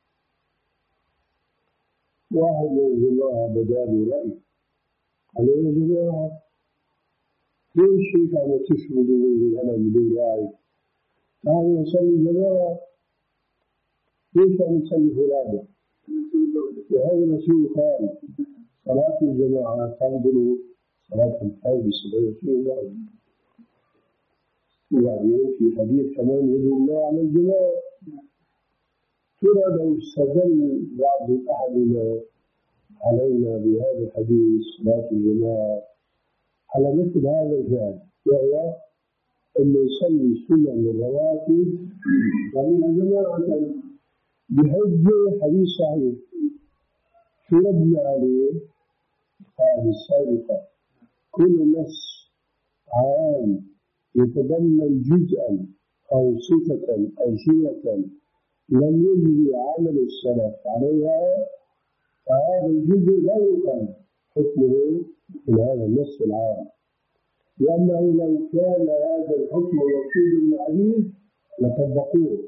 واحد من الجماعة بدا له رأي، قال يا جماعة ليش هيك عم تشملوا وجه أنا بدون رأي؟ تعالوا نصلي جماعة، ليش عم نصلي فرادى؟ وهذا الرسول قال: صلاة الجماعة تفضل صلاة الفرد بسبع وعشرين درجة. وبعدين في حديث كمان يدعو الله على الجماعة. ترى لو استدل بعض أحدنا علينا بهذا الحديث صلاة الجماعة على مثل هذا الفعل، وهو أن يصلي سنن الرواتب ومن جماعة بحجة حديث صحيح، شو ردنا عليه؟ قال السابقة: كل نص عام يتضمن جزءا أو صفة أو صورة لم يجري عمل السلف عليها فهذا الجزء لا يقال حكمه من هذا النص العام، لأنه لو كان هذا الحكم مقصود من الحديث لطبقوه.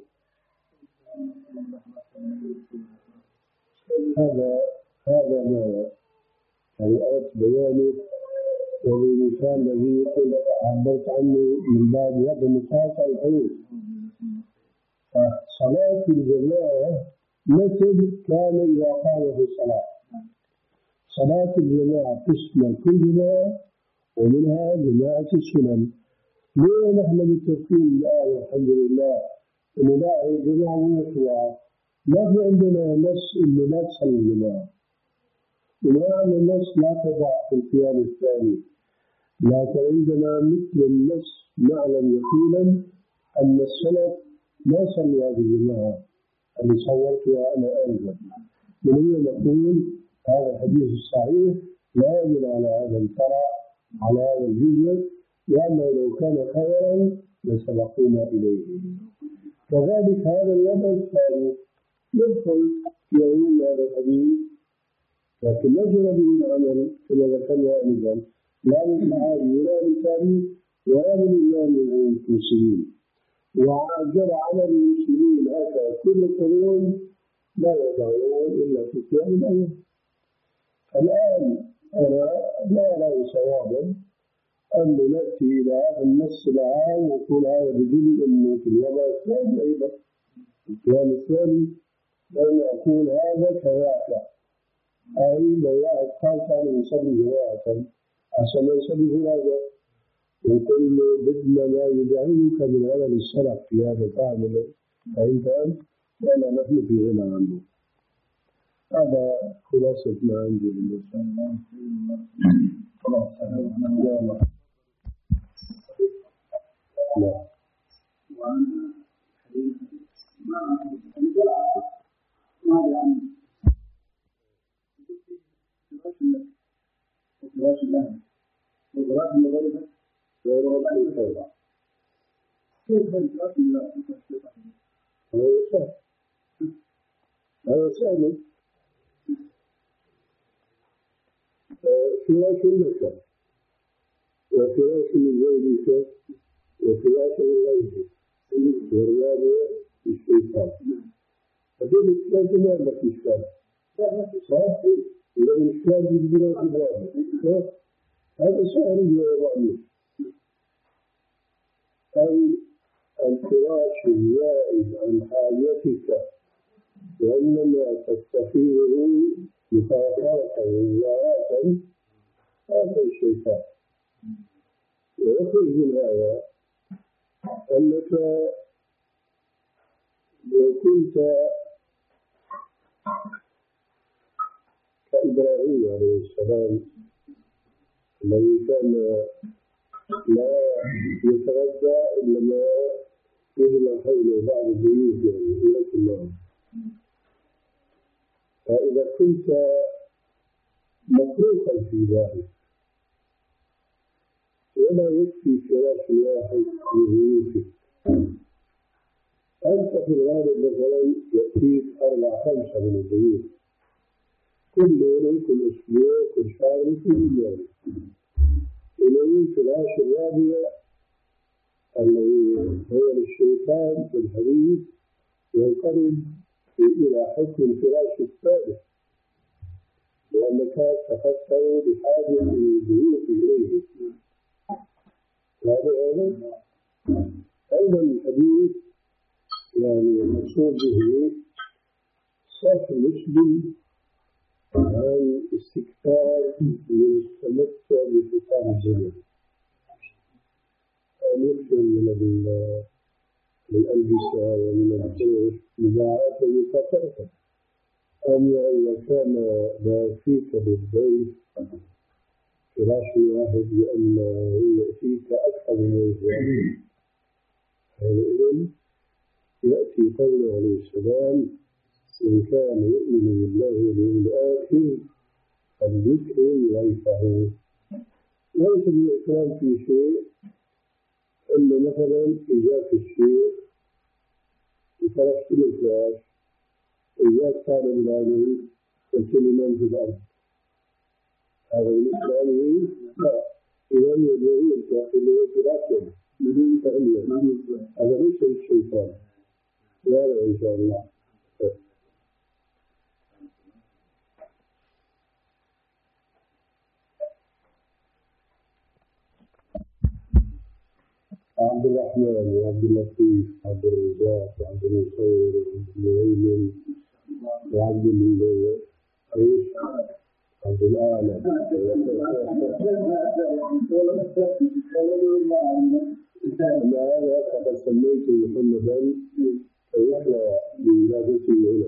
هذا هذا ما أردت بيانه وبالمثال الذي قلت عبرت عنه من باب هذا مقاطع الحدود. فصلاة الجماعة مثل كان إذا قام في الصلاة. صلاة الجماعة تشمل كل جماعة ومنها جماعة السنن. ليه نحن متفقين الآن والحمد لله إنه لا هي جماعة مشروعة؟ ما في عندنا نص إنه لا تصلي الجماعة، وما عندنا نص لا تضع في القيام الثاني، لكن عندنا مثل النص نعلم يقينا أن السلف ما صلوا هذه الجماعة اللي صورتها أنا آنذاك. من هنا نقول هذا الحديث الصحيح لا يدل على هذا الفرع على هذا الجزء، لأنه لو كان خيرا لسبقونا إليه. كذلك هذا الوضع الثاني يدخل يقول هذا الحديث، لكن لا جرى به العمل كما ذكرنا أيضا، لا من الصحابي ولا من التابعين ولا من الإمام من المسلمين. وجرى عمل المسلمين هكذا كل القرون لا يضعون إلا في قيام الأول. الآن أنا لا أرى صوابا أن نأتي إلى هذا النص العام ونقول هذا بجزء أنه في الوضع الثاني أيضا في القيام الثاني، لأن أقول هذا كذاك، أي لو واحد قال كان يصلي جماعة عشان يصلي جنازة ويقول له بدنا ما يدعمك من عمل السلف في هذا تعمل، فإن كان ولا نحن في غنى عنه. هذا خلاصة ما عندي بالنسبة لله. خلاص لا لا وعن حديث ما ماذا عن فراش الله وفراش المغرب وفراش الخير. كيف فراش الله هذا سهل، هذا سهل. فراش المكان وفراش زوجك وفراش الغيب والرابع الشيطان. هذول الثلاثة ما عندك إشكال صح؟ إذا الإشكال بالبناء الرابع هذا سهل الرابع، أي الفراش الزائد عن حاجتك وإنما تستفيده مخاطرة وزارة، هذا الشيطان. ويخرج من هذا أنك لو كنت كإبراهيم عليه السلام الذي كان لا يتغذى إلا ما يجمع حوله بعض البيوت يعني لك الله. فإذا كنت مطروحا في ذلك ولا يكفي فراش واحد في بيوتك، أنت في الغالب مثلا يأتيك أربع خمسة من البيوت كل يوم كل أسبوع كل شهر كل يوم، إلى الفراش الرابع الذي هو للشيطان في الحديث ينقلب إلى حكم الفراش الثالث، لأنك تفكر بحاجة البيوت إليه. هذا أيضا أيضا الحديث يعني المقصود به صرف المسلم عن استكثار من التمتع بفطار الجنة، أن يكثر من الألبسة ومن الجوش مضاعفة ومكثرة. أما إذا كان ما يكفيك بالبيت فراش واحد لأنه يأتيك أكثر من ذلك، حينئذ يأتي قوله عليه السلام: إن كان يؤمن بالله واليوم الآخر فليكرم ضيفه. ليس بالإكرام في شيء، إلا مثلا إجاك الشيخ وفرشت الفراش، إجاك طالب العلم قلت له نام في الأرض، هذا الإسلامي لا. إذا يدعو الكافر فراشا بدون تألية، هذا ليس الشيطان. لا إن شاء الله. عبد الرحمن وعبد اللطيف وعبد الرزاق وعبد المصور وعبد المهيمن وعبد العيش عبد الأعلى أما هذا فقد سميته محمدا ويحيى بولادته هنا.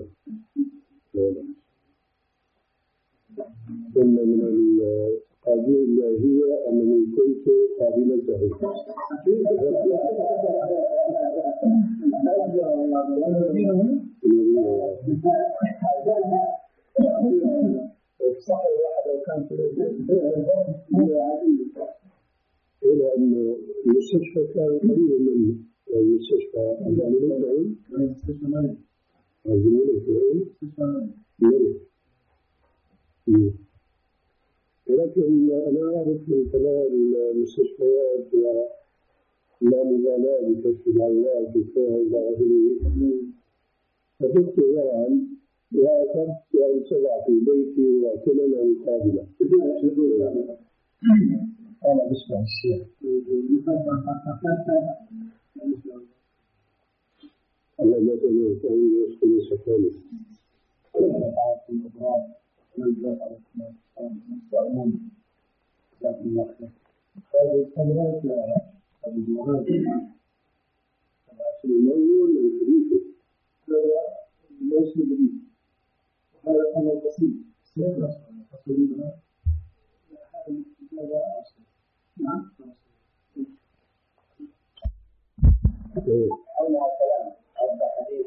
ثم من القضية الإلهية أنني كنت قابلته إلى أن المستشفى كان قريبا منه. المستشفى الملك المستشفى الملك الملك ولكن أنا أعرف من خلال المستشفيات ولا مبالاة بكشف العورات وفيها إلى آخره فكنت ورعا وأخذت أن سبع في بيتي وأكلنا مقابلة. أنا بسمع الشيخ الله لا تنسى أن يسكن سكانه نزل على السلام لكن هذه الكلمات هذه المعاني الأول الحديث هذا ليس جديد وهذا أمر بسيط سيدنا تصلينا هذا أصل نعم حول الكلام عند حديث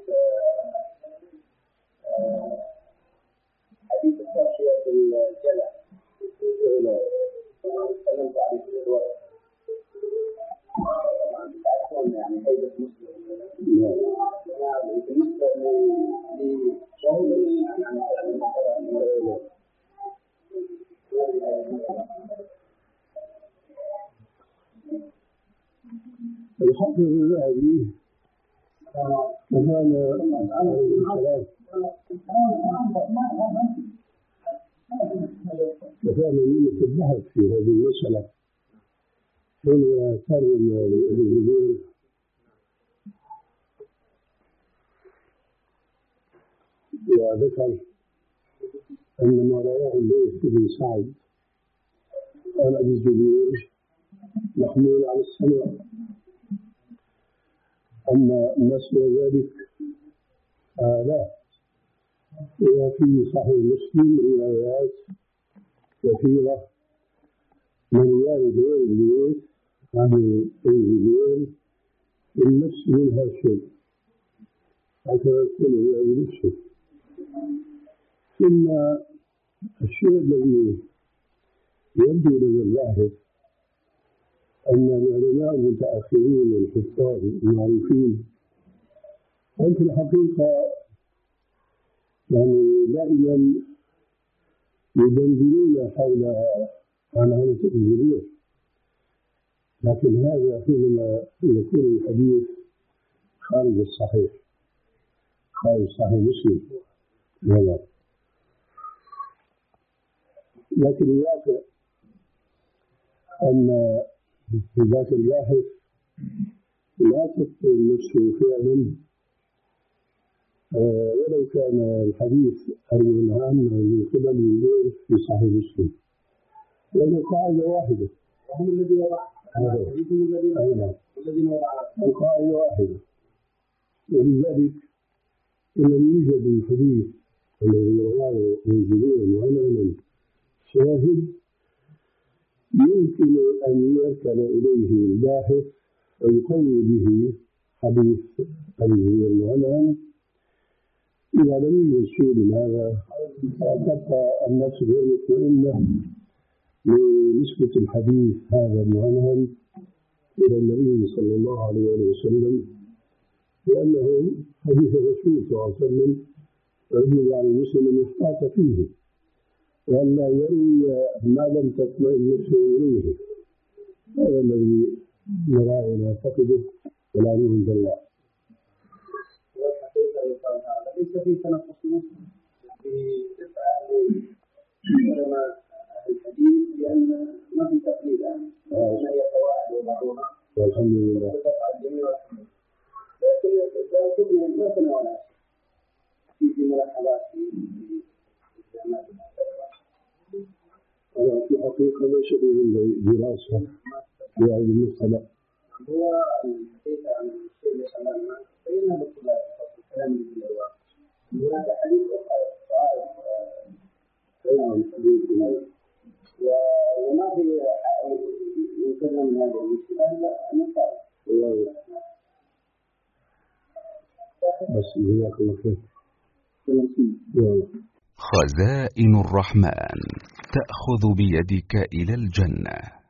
حديث التأشيرة الجلع تكلمت عن الرواية تعرفون يعني هيبة مسلم بالنسبة لشغل عن الحق الذهبي وكان عليه السلام وكان يملك الذهب في هذه المسألة حين ترجم لأبي الزبير وذكر أن ما رواه الليث بن سعد عن أبي الزبير محمول على السماء. أما ما سوى ذلك آه لا. وفي صحيح مسلم روايات كثيرة من رواية غير الليث عن الزبير النفس منها شيء حتى يكون رواية نفسه. ثم الشيء الذي يبدو لدى اللاحظ أن العلماء المتأخرين الحفاظ المعروفين هم في الحقيقة يعني دائما يدندنون حول عنعنة الزبير، لكن هذا حينما يكون الحديث خارج الصحيح خارج صحيح مسلم لا. لكن الواقع أن ذاك الباحث لا تخطر نفسه فعلا آه ولو كان الحديث المنهى من قبل الليل في صحيح مسلم، لأن قاعدة واحدة وهم الذي وضع القاعدة واحدة. ولذلك إن لم يوجد الحديث الذي رواه الزبير معلما شاهد يمكن أن يركن إليه الباحث ويقوي به حديث الزبير معلما. إذا لم يوجد شيء من هذا تبقى النفس غير مطمئنة لنسبة الحديث هذا المعنون إلى النبي صلى الله عليه وسلم، لأنه حديث الرسول صلى الله عليه وسلم يجب على المسلم أن يحتاط فيه وأن لا يروي ما لم تطمئن نفسه إليه. هذا الذي نراه ونعتقده والعلم عند الله. ليس في تنقص مسلم في تسعى لعلماء الحديث لأن ما في تقليد ما هي قواعد وضعوها والحمد لله. لكن إذا كنا ما تناولنا في ملاحظات في الجامعات أنا في الحقيقة لا شغل بالدراسة في هذه المسألة. هو الحديث عن الشيء اللي خلانا بين الخلاف في الكلام بالواقع. هناك حديث أخرى نعم حديث وما في يمكننا من هذا المشكلة إلا أن نقال. بس جزاك الله خير. خزائن الرحمن تأخذ بيدك إلى الجنة.